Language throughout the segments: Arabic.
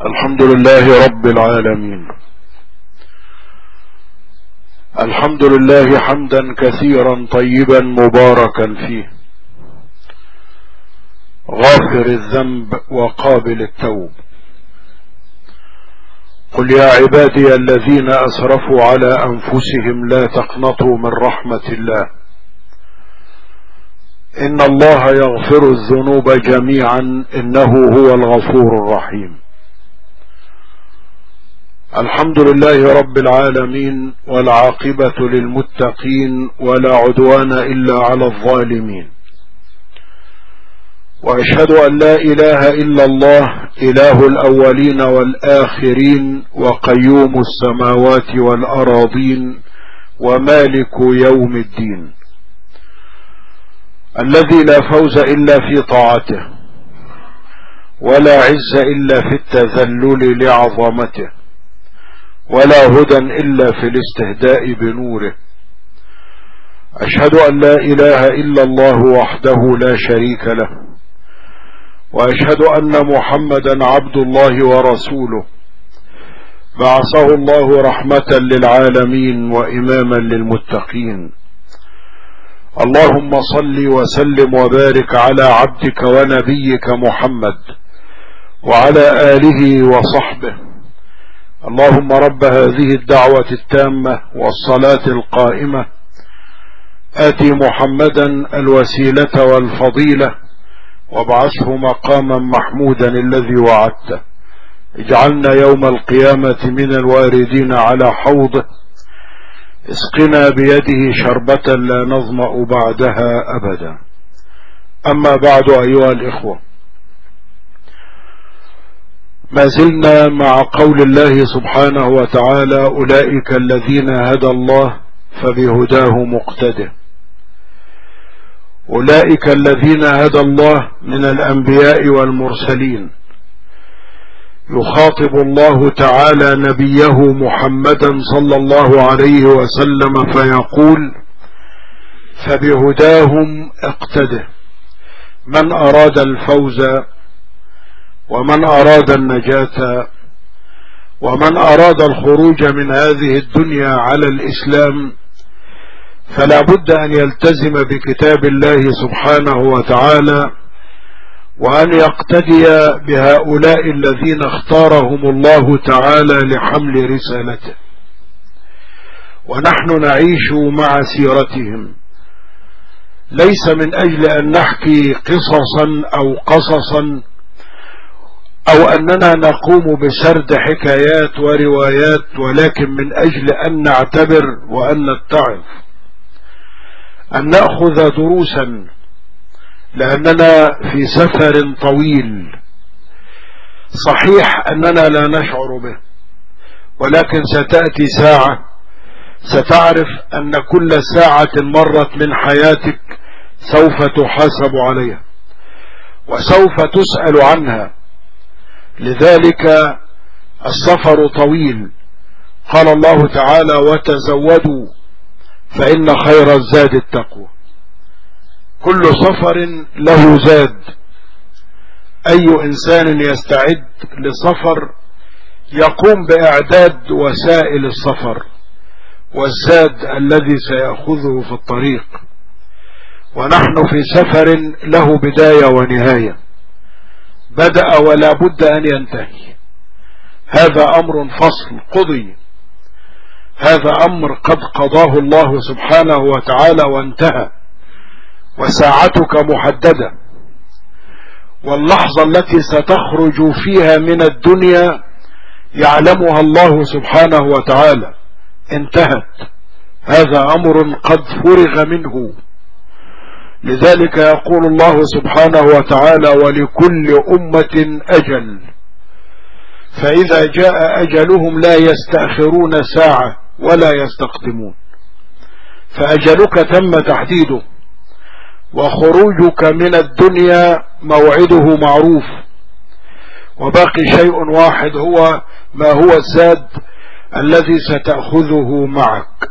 الحمد لله رب العالمين. الحمد لله حمدا كثيرا طيبا مباركا فيه، غافر الذنب وقابل التوب. قل يا عبادي الذين أسرفوا على أنفسهم لا تقنطوا من رحمة الله، إن الله يغفر الذنوب جميعا إنه هو الغفور الرحيم. الحمد لله رب العالمين، والعاقبة للمتقين، ولا عدوان إلا على الظالمين. وأشهد أن لا إله إلا الله، إله الأولين والآخرين، وقيوم السماوات والأراضين، ومالك يوم الدين، الذي لا فوز إلا في طاعته، ولا عز إلا في التذلل لعظمته، ولا هدى إلا في الاستهداء بنوره. أشهد أن لا إله إلا الله وحده لا شريك له، وأشهد أن محمدا عبد الله ورسوله، بعثه الله رحمة للعالمين وإماما للمتقين. اللهم صل وسلم وبارك على عبدك ونبيك محمد وعلى آله وصحبه. اللهم رب هذه الدعوة التامة والصلاة القائمة، آتي محمدا الوسيلة والفضيلة، وابعثه مقاما محمودا الذي وعدته. اجعلنا يوم القيامة من الواردين على حوضه، اسقنا بيده شربة لا نظمأ بعدها أبدا. أما بعد، أيها الإخوة، ما زلنا مع قول الله سبحانه وتعالى: أولئك الذين هدى الله فبهداه مقتده. أولئك الذين هدى الله من الأنبياء والمرسلين. يخاطب الله تعالى نبيه محمدا صلى الله عليه وسلم فيقول: فبهداهم اقتده. من أراد الفوز، ومن أراد النجاة، ومن أراد الخروج من هذه الدنيا على الإسلام، فلا بد أن يلتزم بكتاب الله سبحانه وتعالى، وأن يقتدي بهؤلاء الذين اختارهم الله تعالى لحمل رسالته. ونحن نعيش مع سيرتهم، ليس من أجل أن نحكي قصصا أو أننا نقوم بسرد حكايات وروايات، ولكن من أجل أن نعتبر وأن نتعظ، أن نأخذ دروسا، لأننا في سفر طويل. صحيح أننا لا نشعر به، ولكن ستأتي ساعة ستعرف أن كل ساعة مرت من حياتك سوف تحاسب عليها وسوف تسأل عنها. لذلك السفر طويل. قال الله تعالى: وتزودوا فإن خير الزاد التقوى. كل سفر له زاد. أي إنسان يستعد لسفر يقوم بإعداد وسائل السفر والزاد الذي سيأخذه في الطريق. ونحن في سفر له بداية ونهاية، بدأ ولا بد أن ينتهي. هذا أمر فصل قضي، هذا أمر قد قضاه الله سبحانه وتعالى وانتهى، وساعتك محددة، واللحظة التي ستخرج فيها من الدنيا يعلمها الله سبحانه وتعالى، انتهت. هذا أمر قد فرغ منه. لذلك يقول الله سبحانه وتعالى: ولكل أمة أجل، فإذا جاء أجلهم لا يستأخرون ساعة ولا يستقدمون. فأجلك تم تحديده، وخروجك من الدنيا موعده معروف، وباقي شيء واحد، هو ما هو الزاد الذي ستأخذه معك.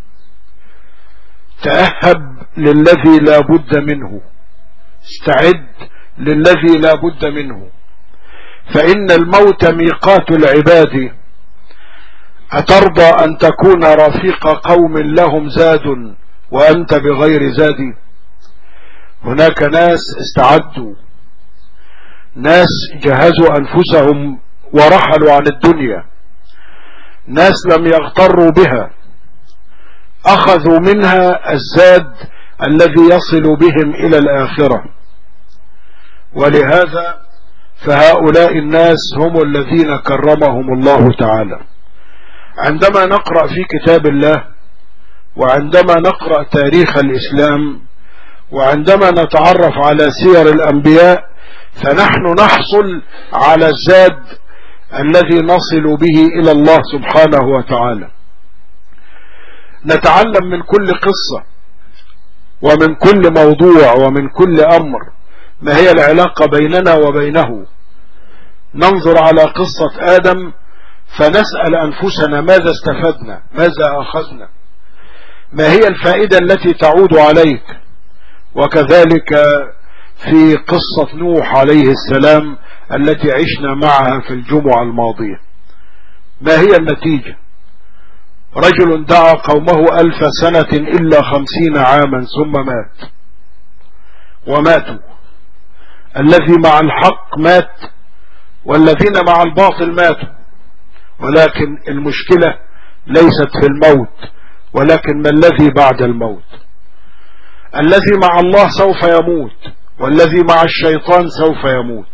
تأهب للذي لا بد منه، استعد للذي لا بد منه. فإن الموت ميقات العباد، أترضى أن تكون رفيق قوم لهم زاد وأنت بغير زاد؟ هناك ناس استعدوا، ناس جهزوا أنفسهم ورحلوا عن الدنيا، ناس لم يغتروا بها، أخذوا منها الزاد الذي يصل بهم إلى الآخرة. ولهذا فهؤلاء الناس هم الذين كرمهم الله تعالى. عندما نقرأ في كتاب الله، وعندما نقرأ تاريخ الإسلام، وعندما نتعرف على سير الأنبياء، فنحن نحصل على الزاد الذي نصل به إلى الله سبحانه وتعالى. نتعلم من كل قصة ومن كل موضوع ومن كل أمر ما هي العلاقة بيننا وبينه. ننظر على قصة آدم فنسأل أنفسنا ماذا استفدنا، ماذا أخذنا، ما هي الفائدة التي تعود عليك. وكذلك في قصة نوح عليه السلام التي عشنا معها في الجمعة الماضية، ما هي النتيجة؟ رجل دعا قومه 1000 سنة إلا 50 عاما ثم مات، وماتوا. الذي مع الحق مات والذين مع الباطل ماتوا، ولكن المشكلة ليست في الموت، ولكن ما الذي بعد الموت. الذي مع الله سوف يموت، والذي مع الشيطان سوف يموت.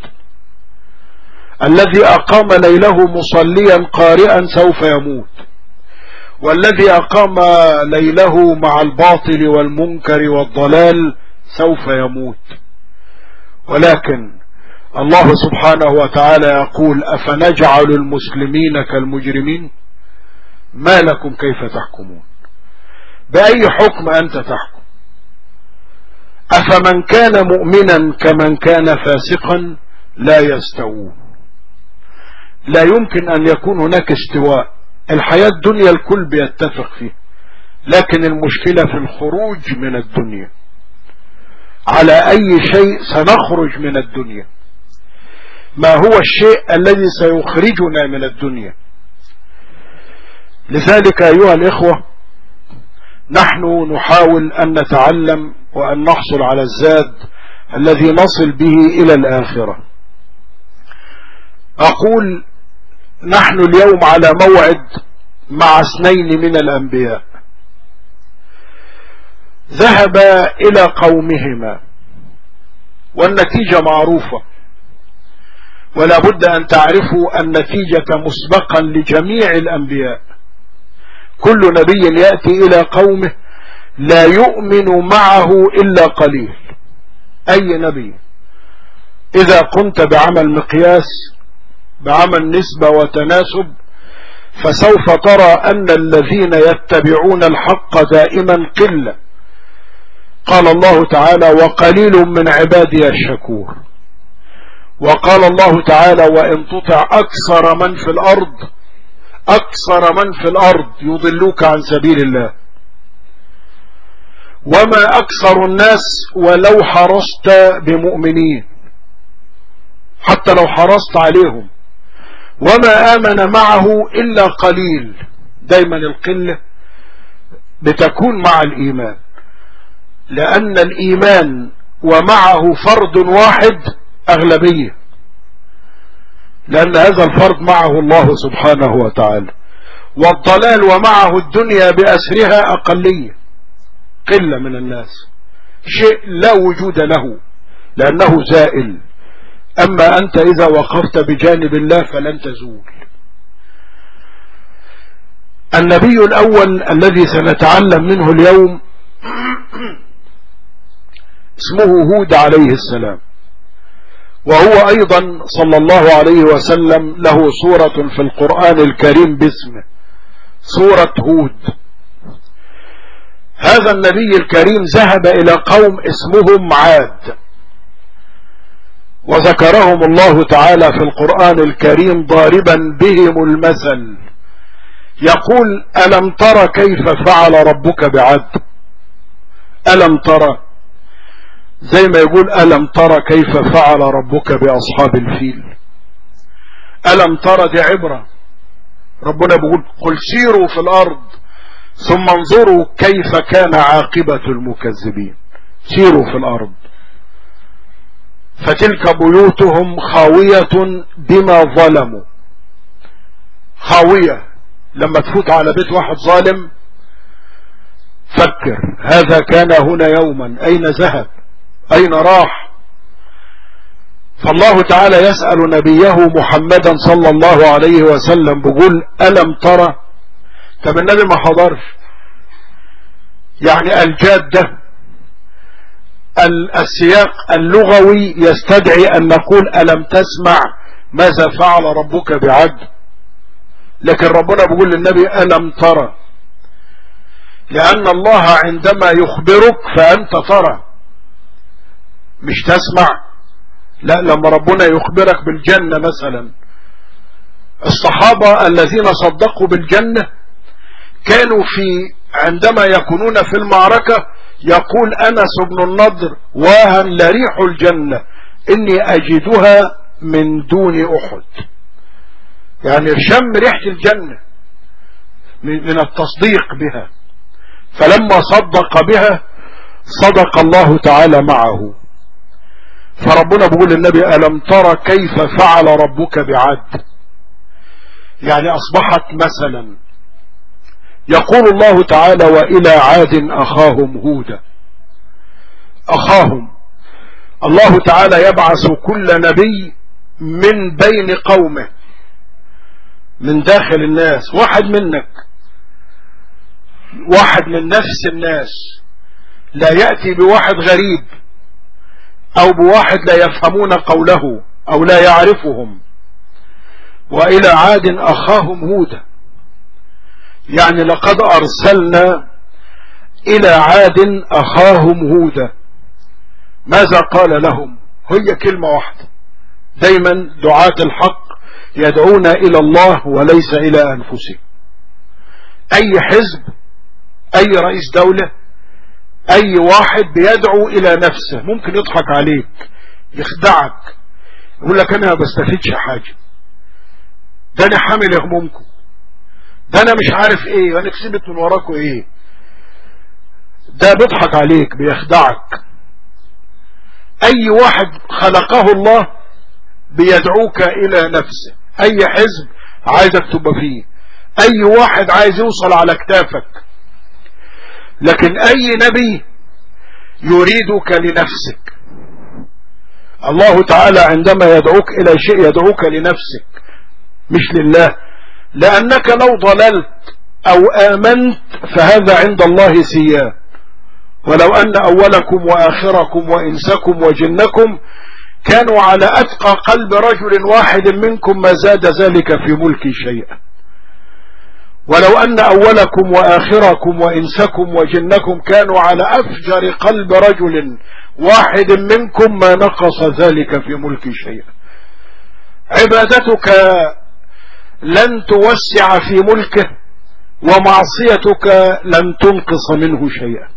الذي أقام ليله مصليا قارئا سوف يموت، والذي أقام ليله مع الباطل والمنكر والضلال سوف يموت. ولكن الله سبحانه وتعالى يقول: أفنجعل المسلمين كالمجرمين؟ ما لكم كيف تحكمون؟ بأي حكم أنت تحكم؟ أفمن كان مؤمنا كمن كان فاسقا لا يستوون. لا يمكن أن يكون هناك استواء. الحياة الدنيا الكل بيتفق فيه، لكن المشكلة في الخروج من الدنيا. على أي شيء سنخرج من الدنيا؟ ما هو الشيء الذي سيخرجنا من الدنيا؟ لذلك أيها الإخوة، نحن نحاول أن نتعلم وأن نحصل على الزاد الذي نصل به إلى الآخرة. أقول نحن اليوم على موعد مع 2 من الأنبياء، ذهبا إلى قومهما، والنتيجة معروفة، ولا بد أن تعرفوا النتيجة مسبقا لجميع الأنبياء. كل نبي يأتي إلى قومه لا يؤمن معه إلا قليل. أي نبي، إذا قمت بعمل مقياس، بعمل نسبة وتناسب، فسوف ترى أن الذين يتبعون الحق دائما قلة. قال الله تعالى: وقليل من عبادي الشكور. وقال الله تعالى: وإن تطع أكثر من في الأرض يضلوك عن سبيل الله. وما أكثر الناس ولو حرصت بمؤمنين، حتى لو حرصت عليهم. وما آمن معه إلا قليل. دايما القلة بتكون مع الإيمان، لأن الإيمان ومعه فرد واحد أغلبية، لأن هذا الفرد معه الله سبحانه وتعالى. والضلال ومعه الدنيا بأسرها أقلية، قلة من الناس، شيء لا وجود له لأنه زائل. أما أنت إذا وقفت بجانب الله فلن تزول. النبي الأول الذي سنتعلم منه اليوم اسمه هود عليه السلام، وهو أيضا صلى الله عليه وسلم له سورة في القرآن الكريم باسمه، سورة هود. هذا النبي الكريم ذهب إلى قوم اسمهم عاد، وذكرهم الله تعالى في القرآن الكريم ضاربا بهم المثل، يقول: ألم تر كيف فعل ربك بعاد؟ ألم ترى، زي ما يقول ألم ترى كيف فعل ربك بأصحاب الفيل. ألم ترى دي عبرة. ربنا بيقول قل سيروا في الأرض ثم انظروا كيف كان عاقبة المكذبين. سيروا في الأرض. فتلك بيوتهم خاوية بما ظلموا. خاوية. لما تفوت على بيت واحد ظالم فكر هذا كان هنا يوما، أين ذهب؟ أين راح؟ فالله تعالى يسأل نبيه محمدا صلى الله عليه وسلم بيقول ألم ترى؟ طب النبي ما حضرش. يعني الجادة السياق اللغوي يستدعي أن نقول ألم تسمع ماذا فعل ربك بعد؟ لكن ربنا بيقول للنبي ألم ترى، لأن الله عندما يخبرك فأنت ترى مش تسمع. لا، لما ربنا يخبرك بالجنة مثلا، الصحابة الذين صدقوا بالجنة كانوا عندما يكونون في المعركة يقول أنس بن النضر واها لريح الجنة إني أجدها من دون أحد. يعني شم ريحة الجنة من التصديق بها، فلما صدق بها صدق الله تعالى معه. فربنا بيقول للنبي ألم ترى كيف فعل ربك بعاد؟ يعني أصبحت مثلا يقول الله تعالى وإلى عاد أخاهم هودا. أخاهم الله تعالى يبعث كل نبي من بين قومه، من داخل الناس، واحد منك، واحد من نفس الناس، لا يأتي بواحد غريب أو بواحد لا يفهمون قوله أو لا يعرفهم. وإلى عاد أخاهم هودا، يعني لقد أرسلنا إلى عاد أخاهم هودا. ماذا قال لهم؟ هي كلمة واحدة. دايما دعاة الحق يدعون إلى الله وليس إلى أنفسهم. أي حزب، أي رئيس دولة، أي واحد بيدعو إلى نفسه. ممكن يضحك عليك، يخدعك، يقول لك أنا ما بستفيدش حاجة، ده أنا حامل همومكم، ده أنا مش عارف إيه، وأنا كسبت من وراكم إيه. ده بيضحك عليك، بيخدعك. أي واحد خلقه الله بيدعوك إلى نفسه. أي حزب عايزك تبقى فيه، أي واحد عايز يوصل على كتافك. لكن أي نبي يريدك لنفسك. الله تعالى عندما يدعوك إلى شيء يدعوك لنفسك مش لله، لأنك لو ضللت أو آمنت فهذا عند الله سيان. ولو أن أولكم وآخركم وإنسكم وجنكم كانوا على أتقى قلب رجل واحد منكم ما زاد ذلك في ملكي شيئا. ولو أن أولكم وآخركم وإنسكم وجنكم كانوا على أفجر قلب رجل واحد منكم ما نقص ذلك في ملكي شيئا. عبادتك لن توسع في ملكه، ومعصيتك لن تنقص منه شيئا.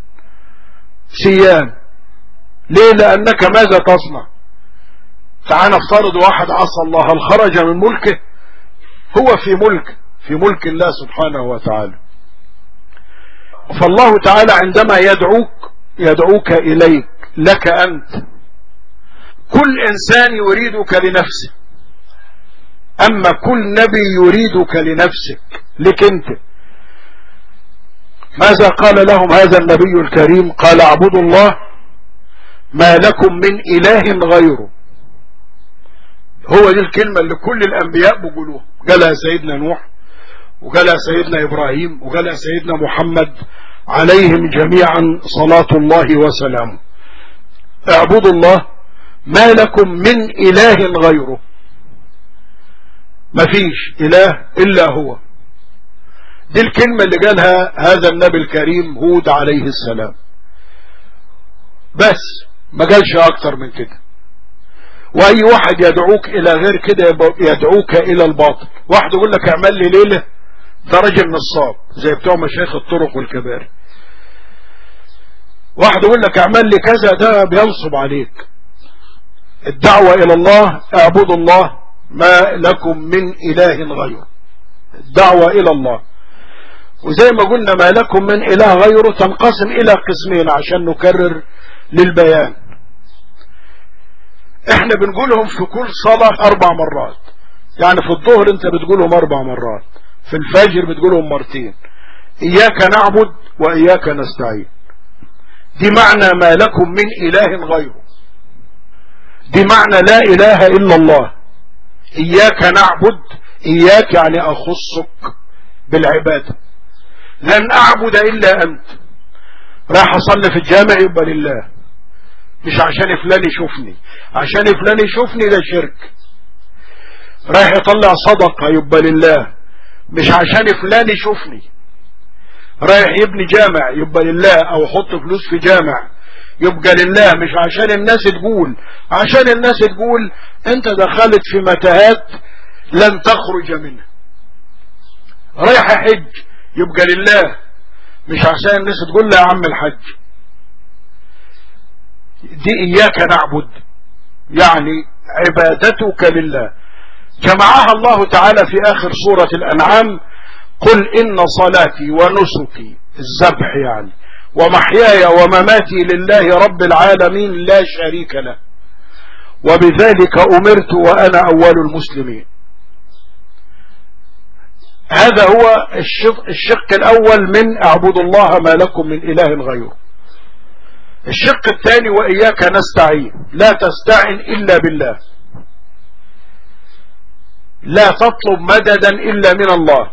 سيان. ليه؟ لأنك ماذا تصنع؟ تعال نفترض واحد عصى الله، هل خرج من ملكه؟ هو في ملك الله سبحانه وتعالى. فالله تعالى عندما يدعوك إليك لك أنت. كل إنسان يريدك لنفسه، أما كل نبي يريدك لنفسك، لك أنت. ماذا قال لهم هذا النبي الكريم؟ قال اعبدوا الله ما لكم من إله غيره. هو دي الكلمة اللي كل الأنبياء بيقولوها. قالها سيدنا نوح، وقالها سيدنا إبراهيم، وقالها سيدنا محمد، عليهم جميعا صلاة الله وسلامه. اعبدوا الله ما لكم من إله غيره. ما فيش إله إلا هو. دي الكلمة اللي قالها هذا النبي الكريم هود عليه السلام، بس ما قالش أكتر من كده. وأي واحد يدعوك إلى غير كده يدعوك إلى الباطل. واحد يقول لك اعمل لي ليلة، ده راجل نصاب زي بتوع مشايخ الطرق والكباري. واحد يقول لك اعمل لي كذا، ده بينصب عليك. الدعوة إلى الله اعبدوا الله ما لكم من إله غيره، الدعوة إلى الله. وزي ما قلنا ما لكم من إله غيره تنقسم إلى قسمين عشان نكرر للبيان. احنا بنقولهم في كل صلاة 4 مرات، يعني في الظهر انت بتقولهم 4 مرات، في الفجر بتقولهم مرتين، إياك نعبد وإياك نستعين. دي معنى ما لكم من إله غيره، دي معنى لا إله إلا الله. إياك نعبد، إياك يعني أخصك بالعبادة، لن أعبد إلا أنت. راح أصلي في الجامع يبقى لله، مش عشان فلان يشوفني، عشان فلان يشوفني ده شرك. رايح يطلع صدقة يبقى لله، مش عشان فلان يشوفني. رايح يبني جامع يبقى لله، او يحط فلوس في جامع يبقى لله، مش عشان الناس تقول. عشان الناس تقول انت دخلت في متاهات لن تخرج منها. رايح حج يبقى لله، مش عشان الناس تقول لا يا عم الحج. دي إياك نعبد، يعني عبادتك لله. جمعها الله تعالى في آخر سورة الأنعام: قل إن صلاتي ونسكي، الذبح يعني، ومحياي ومماتي لله رب العالمين لا شريك له، وبذلك أمرت وأنا أول المسلمين. هذا هو الشق الأول من اعبدوا الله ما لكم من إله غيره. الشق الثاني وإياك نستعين، لا تستعن إلا بالله، لا تطلب مددا إلا من الله،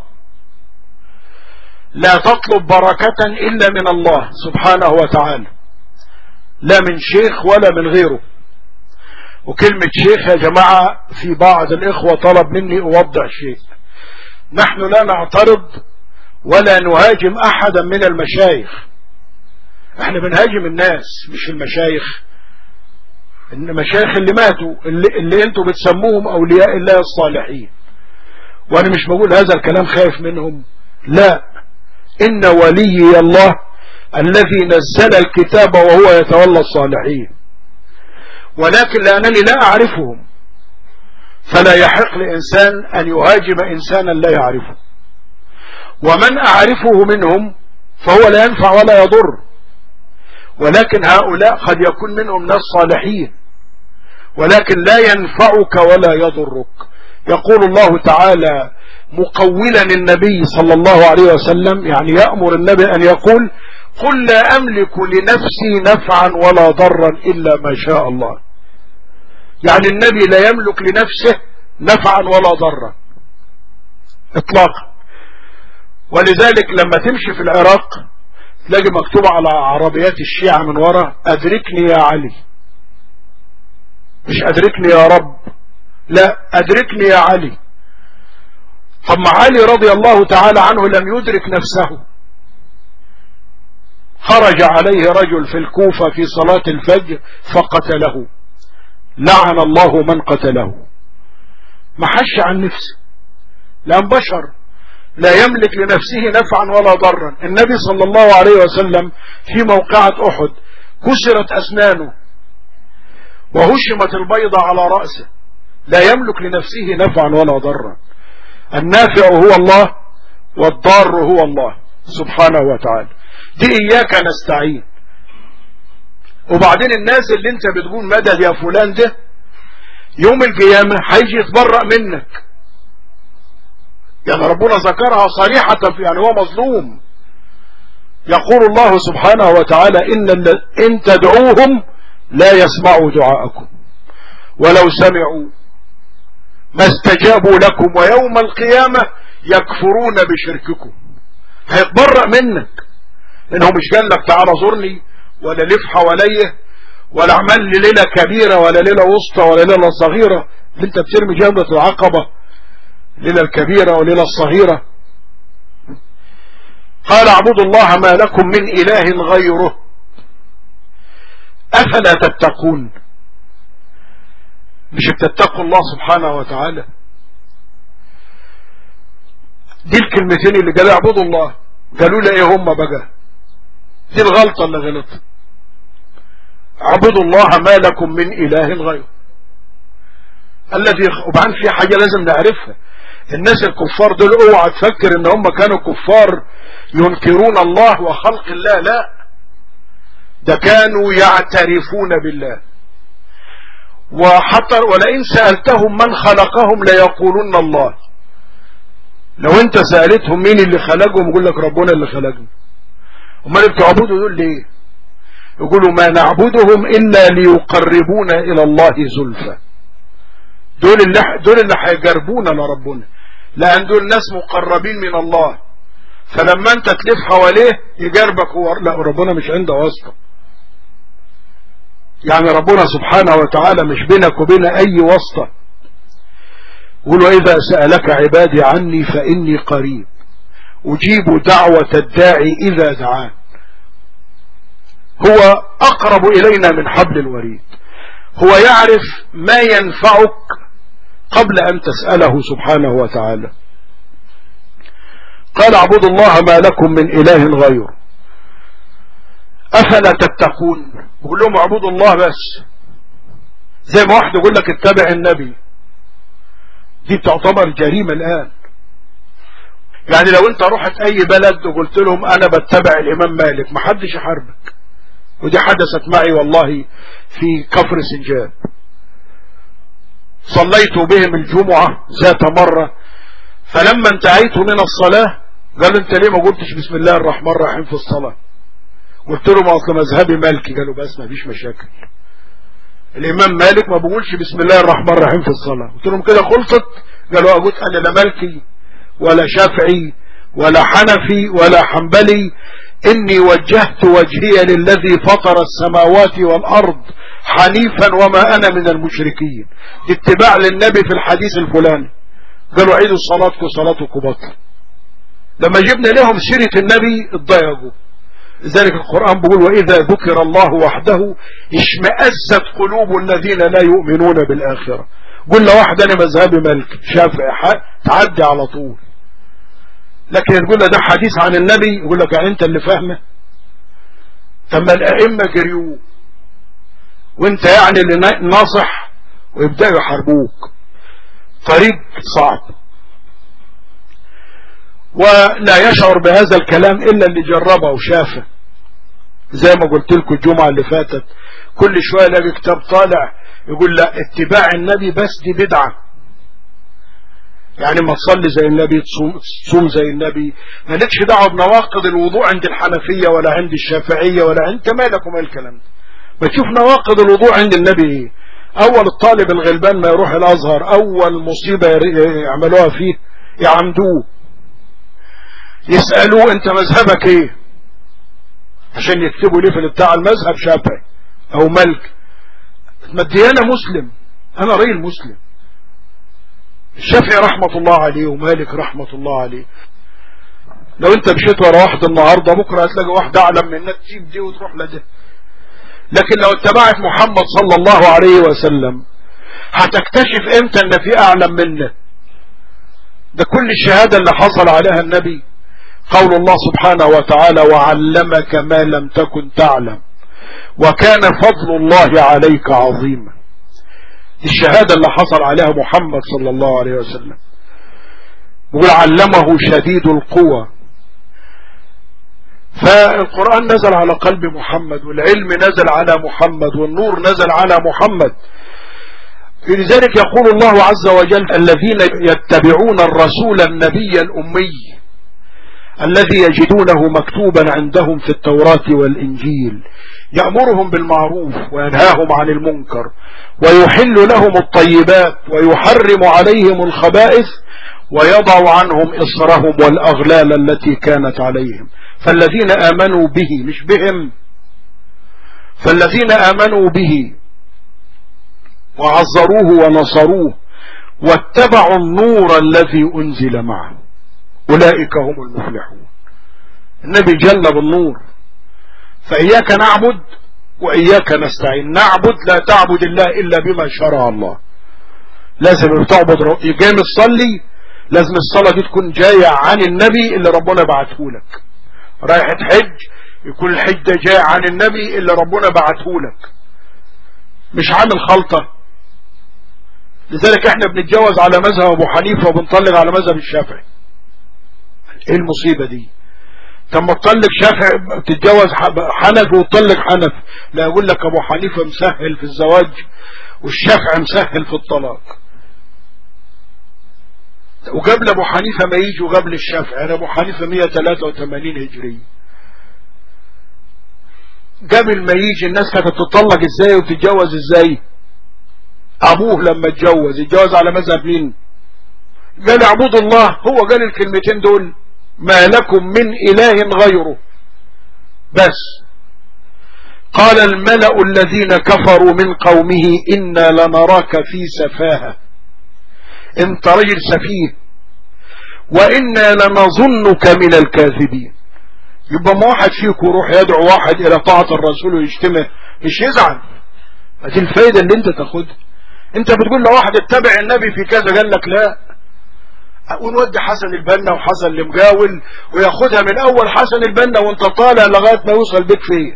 لا تطلب بركة إلا من الله سبحانه وتعالى، لا من شيخ ولا من غيره. وكلمة شيخ يا جماعة في بعض الإخوة طلب مني أوضح شيء. نحن لا نعترض ولا نهاجم أحدا من المشايخ، احنا بنهاجم الناس مش المشايخ. المشايخ اللي ماتوا اللي انتوا بتسموهم أولياء الله الصالحين، وأنا مش بقول هذا الكلام خايف منهم، لا، إن ولي الله الذي نزل الكتاب وهو يتولى الصالحين، ولكن لأنني لا أعرفهم فلا يحق لإنسان أن يهاجم إنسانا لا يعرفه، ومن أعرفه منهم فهو لا ينفع ولا يضر. ولكن هؤلاء قد يكون منهم ناس صالحين ولكن لا ينفعك ولا يضرك. يقول الله تعالى مقولا النبي صلى الله عليه وسلم، يعني يأمر النبي أن يقول: قل لا أملك لنفسي نفعا ولا ضرا إلا ما شاء الله. يعني النبي لا يملك لنفسه نفعا ولا ضرا اطلاقا. ولذلك لما تمشي في العراق تلاقي مكتوب على عربيات الشيعة من وراء: أدركني يا علي. مش أدركني يا رب، لا، أدركني يا علي. طب ما علي رضي الله تعالى عنه لم يدرك نفسه. خرج عليه رجل في الكوفة في صلاة الفجر فقتله، لعن الله من قتله. ما حش عن نفسه، لأن بشر لا يملك لنفسه نفعا ولا ضرا. النبي صلى الله عليه وسلم في موقعة أحد كسرت أسنانه وهشمت البيضة على رأسه، لا يملك لنفسه نفعا ولا ضرا. النافع هو الله والضار هو الله سبحانه وتعالى. دي إياك نستعين. وبعدين الناس اللي انت بتقول مدد يا فلان ده يوم القيامة هيجي يتبرأ منك، يعني ربنا ذكرها صريحة، يعني هو مظلوم. يقول الله سبحانه وتعالى: إن تدعوهم لا يسمعوا دعاءكم ولو سمعوا ما استجابوا لكم ويوم القيامة يكفرون بشرككم. هيتبرأ منك لأنه مش قال لك تعالى زورني ولا لف حواليه ولا اعمل لي ليلة كبيرة ولا ليلة وسطى ولا ليلة صغيرة. اللي انت بترمي جامدة العقبة ليلة الكبيرة وليلة الصغيرة. قال: اعبدوا الله ما لكم من إله غيره أفلا تتقون. مش بتتقوا الله سبحانه وتعالى؟ دي الكلمتين اللي قالوا اعبدوا الله، قالوا لي ايه هم بقى؟ دي الغلطة اللي غلطت. اعبدوا الله ما لكم من إله غيره. وبعدين في حاجة لازم نعرفها، الناس الكفار دول اوعى تفكر ان هم كانوا كفار ينكرون الله وخلق الله، لا، ده كانوا يعترفون بالله. وحتى ولئن سألتهم من خلقهم ليقولون الله. لو انت سألتهم مين اللي خلقهم يقول لك ربنا اللي خلقهم. امال بتعبدوا دول ليه؟ يقولوا ما نعبدهم الا ليقربونا الى الله زلفى. دول اللي هيقربونا لربنا، لان دول ناس مقربين من الله، فلما انت تلف حواليه يقربك هو. لا، ربنا مش عنده واسطة، يعني ربنا سبحانه وتعالى مش بينك وبين اي واسطة. قولوا اذا سألك عبادي عني فاني قريب اجيب دعوة الداعي اذا دعان. هو اقرب الينا من حبل الوريد، هو يعرف ما ينفعك قبل ان تسأله سبحانه وتعالى. قال اعبدوا الله ما لكم من اله غيره افلا تتقون. بقول لهم اعبدوا الله بس، زي ما واحد يقول لك اتبع النبي، دي تعتبر جريمة الان. يعني لو انت رحت اي بلد وقلت لهم انا بتبع الامام مالك محدش يحاربك، ودي حدثت معي والله في كفر سنجاب. صليت بهم الجمعة ذات مرة، فلما انتهيت من الصلاة قالوا انت ليه ما قلتش بسم الله الرحمن الرحيم في الصلاة؟ قلت لهم اصل مذهبي مالكي. قالوا بس ما فيش مشاكل، الامام مالك ما بقولش بسم الله الرحمن الرحيم في الصلاة. قلت لهم كده خلصت؟ قالوا اقول انا لا مالكي ولا شافعي ولا حنفي ولا حنبلي، اني وجهت وجهي للذي فطر السماوات والارض حنيفا وما انا من المشركين. اتباع للنبي في الحديث الفلاني. قالوا عيدوا صلاتكم صلاتكم بطل. لما جبنا لهم سيرة النبي اتضايقوا. لذلك القرآن بيقول واذا ذكر الله وحده اشمئزت قلوب الذين لا يؤمنون بالاخرة. قل له واحد انا مذهبي مالك شافعي تعدي على طول، لكن تقول له ده حديث عن النبي يقول لك يعني انت اللي فاهمه. ثم الائمه جريوه وانت يعني اللي ناصح، ويبداوا يحاربوك. طريق صعب، ولا يشعر بهذا الكلام الا اللي جربه وشافه. زي ما قلت لكم الجمعه اللي فاتت، كل شويه الاقي كتاب طالع يقول لا اتباع النبي بس دي بدعه، يعني ما تصلي زي النبي تصوم زي النبي، مالكش دعوه بنواقض الوضوء عند الحنفيه ولا عند الشافعيه ولا انت مالك وما الكلام ده. بتشوف نواقض الوضوء عند النبي ايه؟ اول الطالب الغلبان ما يروح الازهر اول مصيبه يعملوها فيه يعمدوه، يسالوه انت مذهبك ايه عشان يكتبوا ليه في بتاع المذهب شافعي او مالك. مديانا مسلم، انا راجل مسلم. الشافعي رحمة الله عليه ومالك رحمة الله عليه. لو انت مشيت ورا واحد النهاردة بكرة هتلاقي واحد اعلم منك تجيب دي وتروح لده. لكن لو اتبعت محمد صلى الله عليه وسلم هتكتشف امتى ان في اعلم منه. ده كل الشهادة اللي حصل عليها النبي قول الله سبحانه وتعالى وعلمك ما لم تكن تعلم وكان فضل الله عليك عظيما. الشهادة اللي حصل عليها محمد صلى الله عليه وسلم. يقول علمه شديد القوى. فالقرآن نزل على قلب محمد، والعلم نزل على محمد، والنور نزل على محمد. لذلك يقول الله عز وجل الذين يتبعون الرسول النبي الأمي الذي يجدونه مكتوبا عندهم في التوراة والإنجيل يأمرهم بالمعروف وينهاهم عن المنكر ويحل لهم الطيبات ويحرم عليهم الخبائث ويضع عنهم إصرهم والأغلال التي كانت عليهم. فالذين آمنوا به مش بهم، فالذين آمنوا به وعزروه ونصروه واتبعوا النور الذي أنزل معه أولئك هم المفلحون. النبي جل بالنور. فإياك نعبد وإياك نستعين. نعبد لا تعبد الله إلا بما شرع الله. لازم تعبد جاي تصلي لازم الصلاة دي تكون جاية عن النبي اللي ربنا بعته لك. رايح تحج يكون الحج ده جاي عن النبي اللي ربنا بعته لك، مش عامل خلطة. لذلك احنا بنتجوز على مذهب ابو حنيفة وبنطلق على مذهب الشافعي. ايه المصيبة دي؟ طب ما تطلق شافعي تتجوز حنفي وتطلق حنفي. لا، يقول لك ابو حنيفة مسهل في الزواج والشافعي مسهل في الطلاق. وقبل ابو حنيفة ما يجي وقبل الشافعي، انا ابو حنيفة 183 هجري. قبل ما يجي الناس كانت تطلق ازاي وتتجوز ازاي؟ ابوه لما اتجوز على مذهب مين؟ قال اعبد الله. هو قال الكلمتين دول، ما لكم من اله غيره. بس قال الملأ الذين كفروا من قومه إنا لنراك في سفاهة، انت رجل سفيه، وإنا لنظنك من الكاذبين. يبقى ما واحد فيكم يروح يدعو واحد إلى طاعة الرسول ويشتمه مش يزعل. هذه الفايدة اللي انت تاخدها. انت بتقول لواحد اتبع النبي في كذا، قال لك لا، ونودي حسن البنا وحسن المجاول وياخدها من اول حسن البنا وانت طالع لغاية ما يوصل بيك فيه،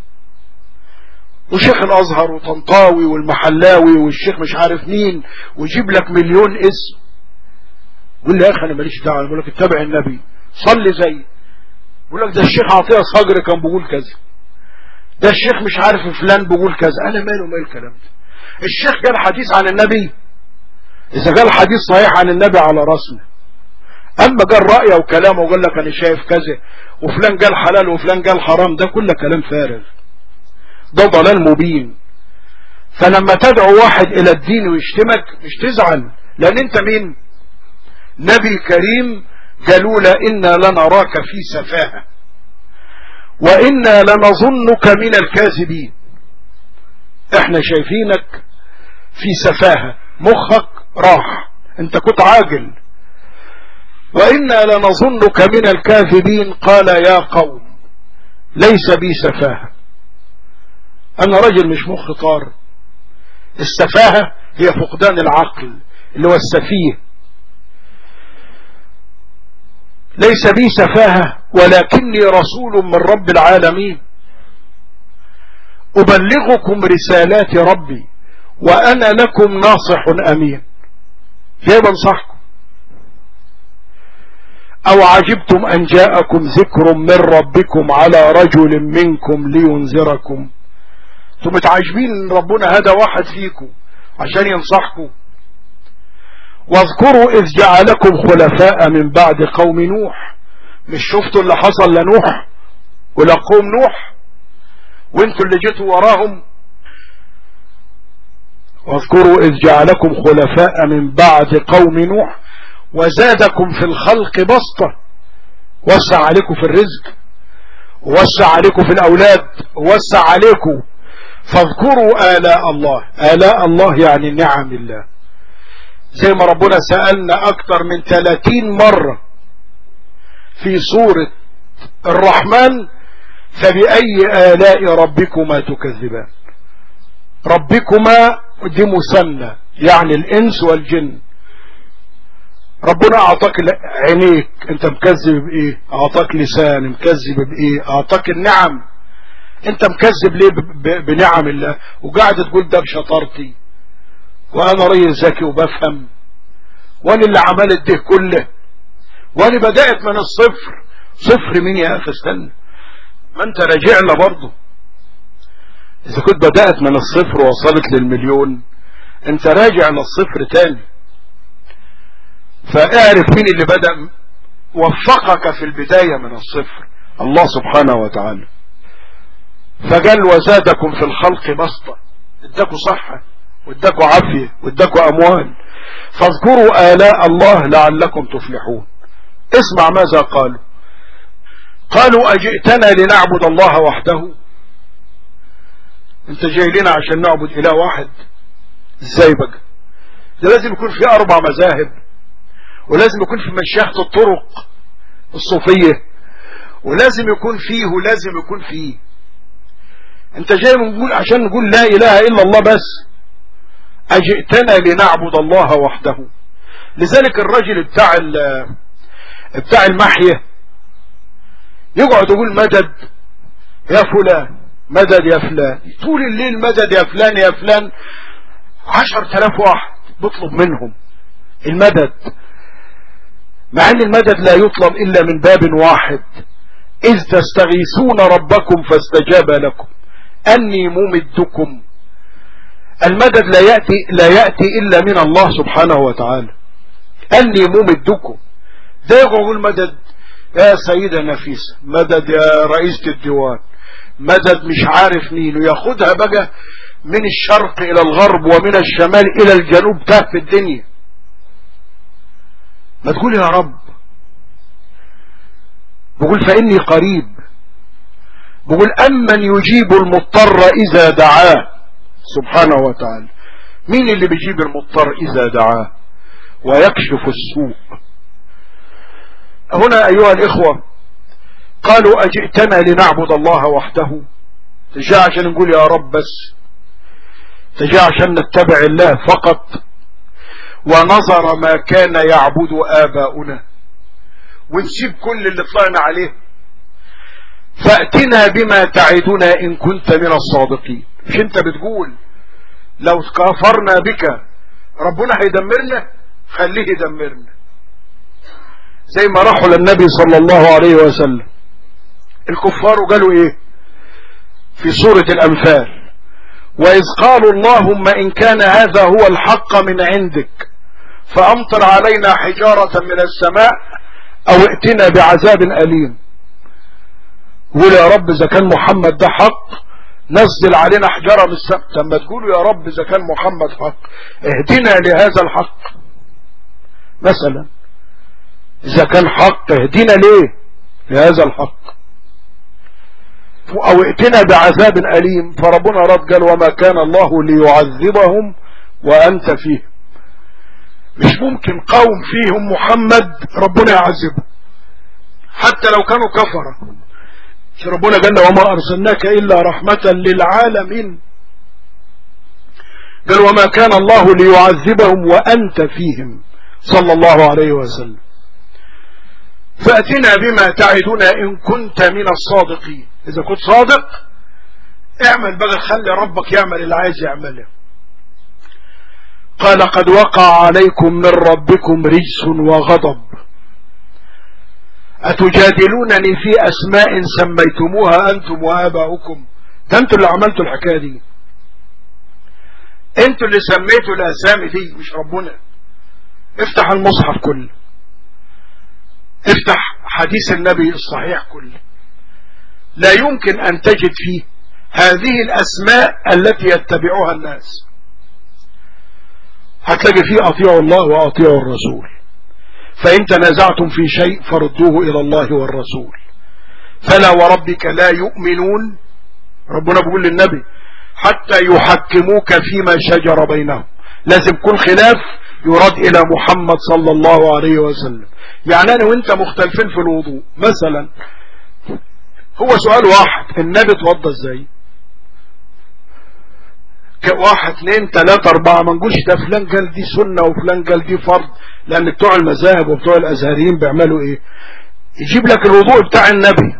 وشيخ الازهر وطنطاوي والمحلاوي والشيخ مش عارف مين، ويجيب لك مليون اسم. يقول لي يا اخي انا ماليش دعوه. يقول لك اتبع النبي، صلي زي، يقول لك ده الشيخ عطيه صقر كان بيقول كذا، ده الشيخ مش عارف فلان بيقول كذا. انا ماله مال الكلام ده؟ الشيخ قال حديث عن النبي، اذا قال حديث صحيح عن النبي على راسنا. اما قال رأيه وكلامه وقال لك انا شايف كذا، وفلان قال حلال وفلان قال حرام، ده كله كلام فارغ، ده ضلال مبين. فلما تدعو واحد الى الدين ويشتمك مش تزعل، لان انت مين؟ نبي كريم قالوا له إنا لنراك في سفاهة وإنا لنظنك من الكاذبين. احنا شايفينك في سفاهة، مخك راح، انت كنت عاقل. وإنا لنظنك من الكاذبين. قال يا قوم ليس بي سفاهة، انا رجل مش مخ طار. السفاهة هي فقدان العقل اللي هو السفيه. ليس بي سفاهة ولكني رسول من رب العالمين أبلغكم رسالات ربي وأنا لكم ناصح أمين. جاي بنصحكم. أو عجبتم أن جاءكم ذكر من ربكم على رجل منكم لينذركم. انتم متعجبين ان ربنا هذا واحد فيكم عشان ينصحكم. واذكروا إذ جعلكم خلفاء من بعد قوم نوح. مش شفتوا اللي حصل لنوح ولقوم نوح وانتوا اللي جيتوا وراهم؟ واذكروا إذ جعلكم خلفاء من بعد قوم نوح وزادكم في الخلق بسطة. وسع عليكم في الرزق، ووسع عليكم في الأولاد، ووسع عليكم. فاذكروا آلاء الله. آلاء الله يعني نعم الله. زي ما ربنا سألنا أكثر من 30 مرة في سورة الرحمن فبأي آلاء ربكما تكذبان. ربكما دي مثنى يعني الإنس والجن. ربنا أعطاك عينيك، أنت مكذب بإيه؟ أعطاك لسان، مكذب بإيه؟ أعطاك النعم، أنت مكذب ليه بنعم الله؟ وقاعد تقول ده بشطارتي وانا رجل ذكي وبفهم، وانا اللي عملت ده كله، وانا بدأت من الصفر. صفر مين يا اخي؟ استنى، ما انت راجع لنا برضه. اذا كنت بدأت من الصفر ووصلت للمليون انت راجع للصفر تاني. فاعرف مين اللي بدأ وفقك في البداية من الصفر، الله سبحانه وتعالى. فقال وزادكم في الخلق بسطة، اداكوا صحة واداكوا عافية واداكوا اموال. فاذكروا آلاء الله لعلكم تفلحون. اسمع ماذا قالوا. قالوا اجئتنا لنعبد الله وحده؟ انت جاي لنا عشان نعبد اله واحد؟ ازاي بقى؟ ده لازم يكون في 4 مذاهب، ولازم يكون في مشيخة الطرق الصوفية، ولازم يكون فيه ولازم يكون فيه. انت جاي نقول عشان نقول لا اله الا الله بس؟ اجئتنا لنعبد الله وحده. لذلك الرجل بتاع المحية يقعد يقول مدد يا فلان، مدد يا فلان، طول الليل مدد يا فلان يا فلان، 10,000 واحد بطلب منهم المدد، مع ان المدد لا يطلب الا من باب واحد: اذ تستغيثون ربكم فاستجاب لكم اني ممدكم. المدد لا يأتي الا من الله سبحانه وتعالى. اني ممدكم ده يقول مدد يا سيدة نفيسة، مدد يا رئيسة الديوان، مدد مش عارف مين، وياخدها بقى من الشرق الى الغرب ومن الشمال الى الجنوب في الدنيا. ما تقول يا رب. بقول فإني قريب. بقول أمن يجيب المضطر إذا دعاه سبحانه وتعالى. مين اللي بيجيب المضطر إذا دعاه ويكشف السوء؟ هنا أيها الإخوة قالوا أجئتنا لنعبد الله وحده؟ تجي عشان نقول يا رب بس؟ تجي عشان نتبع الله فقط ونظر ما كان يعبد آباؤنا ونسيب كل اللي طلعنا عليه؟ فأتنا بما تعدنا إن كنت من الصادقين. مش انت بتقول لو كفرنا بك ربنا هيدمرنا؟ خليه يدمرنا. زي ما راحوا للنبي صلى الله عليه وسلم الكفار قالوا ايه في سورة الأنفال: وإذ قالوا اللهم إن كان هذا هو الحق من عندك فأمطر علينا حجارة من السماء أو ائتنا بعذاب أليم. قول يا رب إذا كان محمد ده حق نزل علينا حجارة من السماء. لما تقولوا يا رب إذا كان محمد حق اهدنا لهذا الحق مثلا. إذا كان حق اهدنا ليه لهذا الحق، أو ائتنا بعذاب أليم. فربنا رد قال: وما كان الله ليعذبهم وأنت فيهم. مش ممكن قوم فيهم محمد ربنا يعذبهم حتى لو كانوا كفرة. ربنا قال: وما أرسلناك إلا رحمة للعالمين. قال: وما كان الله ليعذبهم وأنت فيهم صلى الله عليه وسلم. فأتنا بما تعدنا إن كنت من الصادقين. إذا كنت صادق اعمل بقى، خلي ربك يعمل اللي عايز يعمله. قال: قد وقع عليكم من ربكم رجس وغضب أتجادلونني في أسماء سميتموها أنتم وآباؤكم. ده أنتوا اللي عملتوا الحكاية دي، أنتوا اللي سميتوا الأسامي دي مش ربنا. افتح المصحف كله، افتح حديث النبي الصحيح كله، لا يمكن أن تجد فيه هذه الأسماء التي يتبعها الناس. هتلاقي فيه أطيعوا الله وأطيعوا الرسول، فإن تنازعتم في شيء فردوه إلى الله والرسول، فلا وربك لا يؤمنون. ربنا بيقول للنبي: حتى يحكموك فيما شجر بينهم. لازم كل خلاف يراد إلى محمد صلى الله عليه وسلم. يعني أنا وإنت مختلفين في الوضوء مثلا، هو سؤال واحد: النبي اتوضى ازاي؟ واحد اثنين ثلاثة أربعة، ما نقولش ده فلان قال دي سنة وفلان قال دي فرض، لأن بتوع المذاهب وبتوع الأزهريين بيعملوا إيه؟ يجيب لك الوضوء بتاع النبي.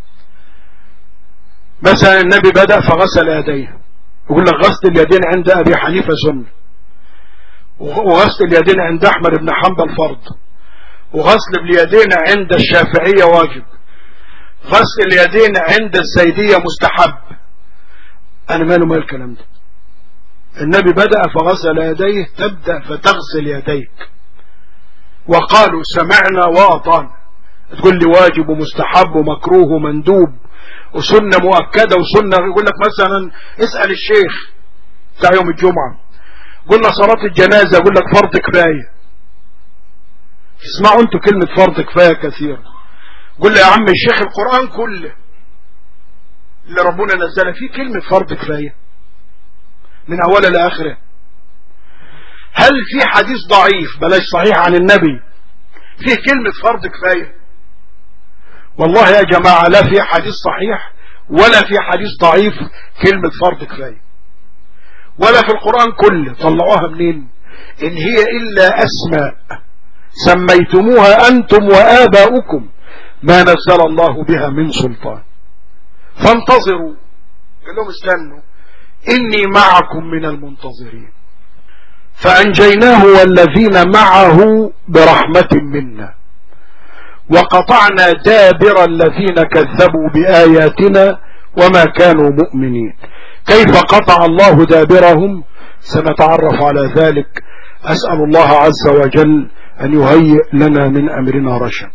مثلا النبي بدأ فغسل يديه، يقول لك غسل اليدين عند أبي حنيفة سنة، وغسل اليدين عند أحمد بن حنبل فرض، وغسل اليدين عند الشافعية واجب، غسل اليدين عند الزيدية مستحب. أنا ماله مال الكلام ده؟ النبي بدأ فغسل يديه، تبدأ فتغسل يديك. وقالوا سمعنا وأطعنا. تقول لي واجب ومستحب ومكروه ومندوب وسنة مؤكدة وسنة. يقول لك مثلا اسأل الشيخ بتاع يوم الجمعة، قلنا صلاة الجنازة، يقول لك فرض كفاية. اسمعوا انتوا كلمة فرض كفاية كثير. قل لي يا عم الشيخ القرآن كله اللي ربنا نزله فيه كلمة فرض كفاية من أوله لآخره. هل في حديث ضعيف بلاش صحيح عن النبي فيه كلمة فرض كفاية؟ والله يا جماعة لا في حديث صحيح ولا في حديث ضعيف كلمة فرض كفاية، ولا في القرآن كله. طلعوها منين؟ إن هي إلا أسماء سميتموها أنتم وآباؤكم ما نزل الله بها من سلطان، فانتظروا. قال لهم استنوا إني معكم من المنتظرين. فأنجيناه والذين معه برحمة منا وقطعنا دابر الذين كذبوا بآياتنا وما كانوا مؤمنين. كيف قطع الله دابرهم؟ سنتعرف على ذلك. أسأل الله عز وجل أن يهيئ لنا من أمرنا رشدا.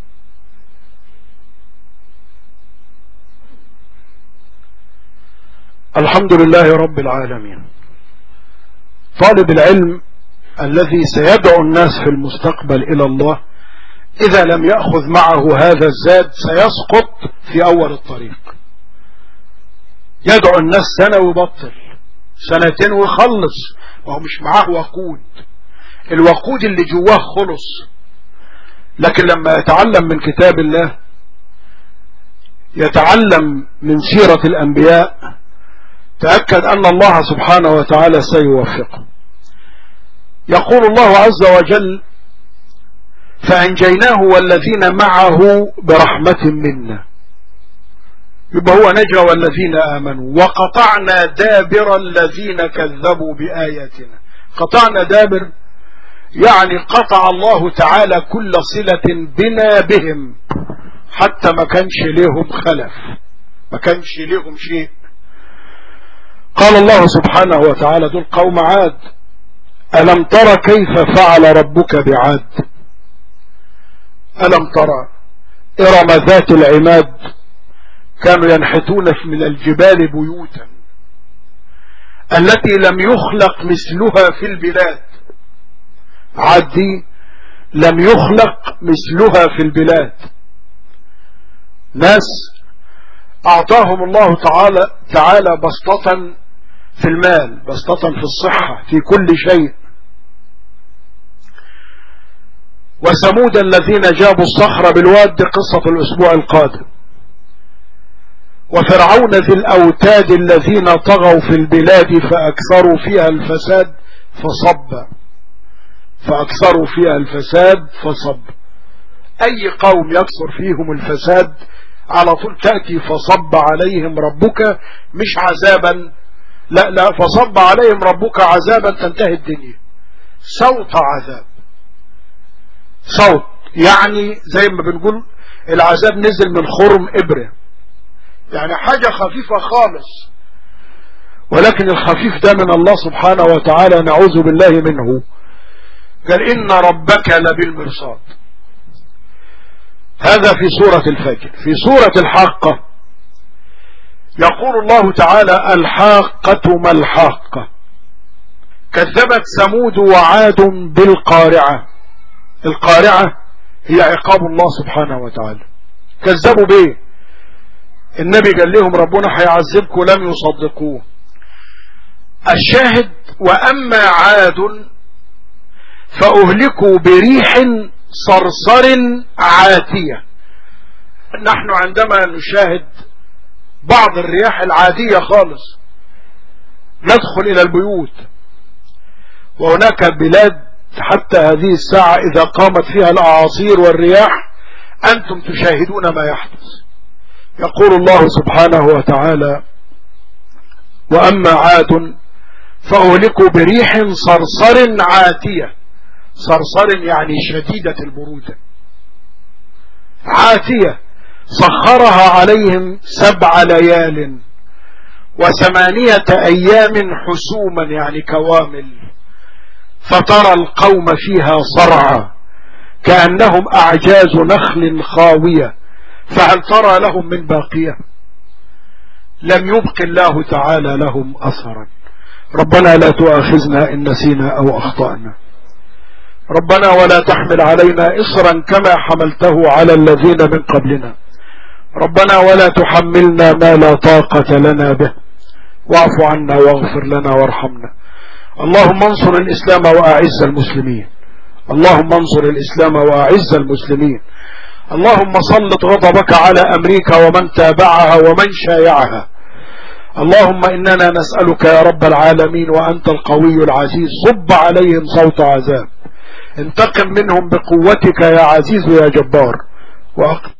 الحمد لله رب العالمين. طالب العلم الذي سيدعو الناس في المستقبل إلى الله إذا لم يأخذ معه هذا الزاد سيسقط في أول الطريق. يدعو الناس سنة ويبطل، سنتين ويخلص، وهو مش معاه وقود. الوقود اللي جواه خلص. لكن لما يتعلم من كتاب الله، يتعلم من سيرة الأنبياء، تأكد أن الله سبحانه وتعالى سيوفقه. يقول الله عز وجل: فأنجيناه والذين معه برحمة منا. يبقى هو نجا والذين آمنوا. وقطعنا دابر الذين كذبوا بآياتنا. قطعنا دابر يعني قطع الله تعالى كل صلة بنا بهم، حتى ما كانش ليهم خلف، ما كانش ليهم شيء. قال الله سبحانه وتعالى: دول قوم عاد. ألم ترى كيف فعل ربك بعاد؟ ألم ترى إرم ذات العماد كانوا ينحتون من الجبال بيوتا التي لم يخلق مثلها في البلاد. عاد دي لم يخلق مثلها في البلاد. ناس أعطاهم الله تعالى بسطة في المال، بسطة في الصحة، في كل شيء. وثمود الذين جابوا الصخر بالواد، قصة الأسبوع القادم. وفرعون ذي الأوتاد الذين طغوا في البلاد فأكثروا فيها الفساد فصب. أي قوم يكثر فيهم الفساد على طول تأتي فصب عليهم ربك، مش عذابا، لا، فصب عليهم ربك عذابا تنتهي الدنيا. صوت عذاب، صوت يعني زي ما بنقول العذاب نزل من خرم إبرة، يعني حاجة خفيفة خالص. ولكن الخفيف ده من الله سبحانه وتعالى، نعوذ بالله منه. قال: إن ربك لبالمرصاد. هذا في سورة الفجر. في سورة الحاقة يقول الله تعالى: الحاقة ما الحاقة، كذبت ثمود وعاد بالقارعة. القارعة هي عقاب الله سبحانه وتعالى. كذبوا بيه، النبي قال لهم ربنا هيعذبكم، لم يصدقوه. الشاهد: وأما عاد فأهلكوا بريح صرصر عاتية. نحن عندما نشاهد بعض الرياح العادية خالص ندخل إلى البيوت، وهناك بلاد حتى هذه الساعة إذا قامت فيها الأعاصير والرياح أنتم تشاهدون ما يحدث. يقول الله سبحانه وتعالى: وأما عاد فأهلكوا بريح صرصر عاتية. صرصر يعني شديدة البرودة، عاتية، سخرها عليهم 7 ليال و8 أيام حسوما يعني كوامل، فترى القوم فيها صرعى كأنهم أعجاز نخل خاوية، فهل ترى لهم من باقية؟ لم يبق الله تعالى لهم أثرا. ربنا لا تؤاخذنا إن نسينا أو أخطأنا. ربنا ولا تحمل علينا إصرا كما حملته على الذين من قبلنا. ربنا ولا تحملنا ما لا طاقة لنا به، واعف عنا واغفر لنا وارحمنا. اللهم انصر الإسلام وأعز المسلمين. اللهم انصر الإسلام وأعز المسلمين. اللهم سلط غضبك على أمريكا ومن تابعها ومن شايعها. اللهم إننا نسألك يا رب العالمين وأنت القوي العزيز، صب عليهم صوت عذاب، انتقم منهم بقوتك يا عزيز يا جبار.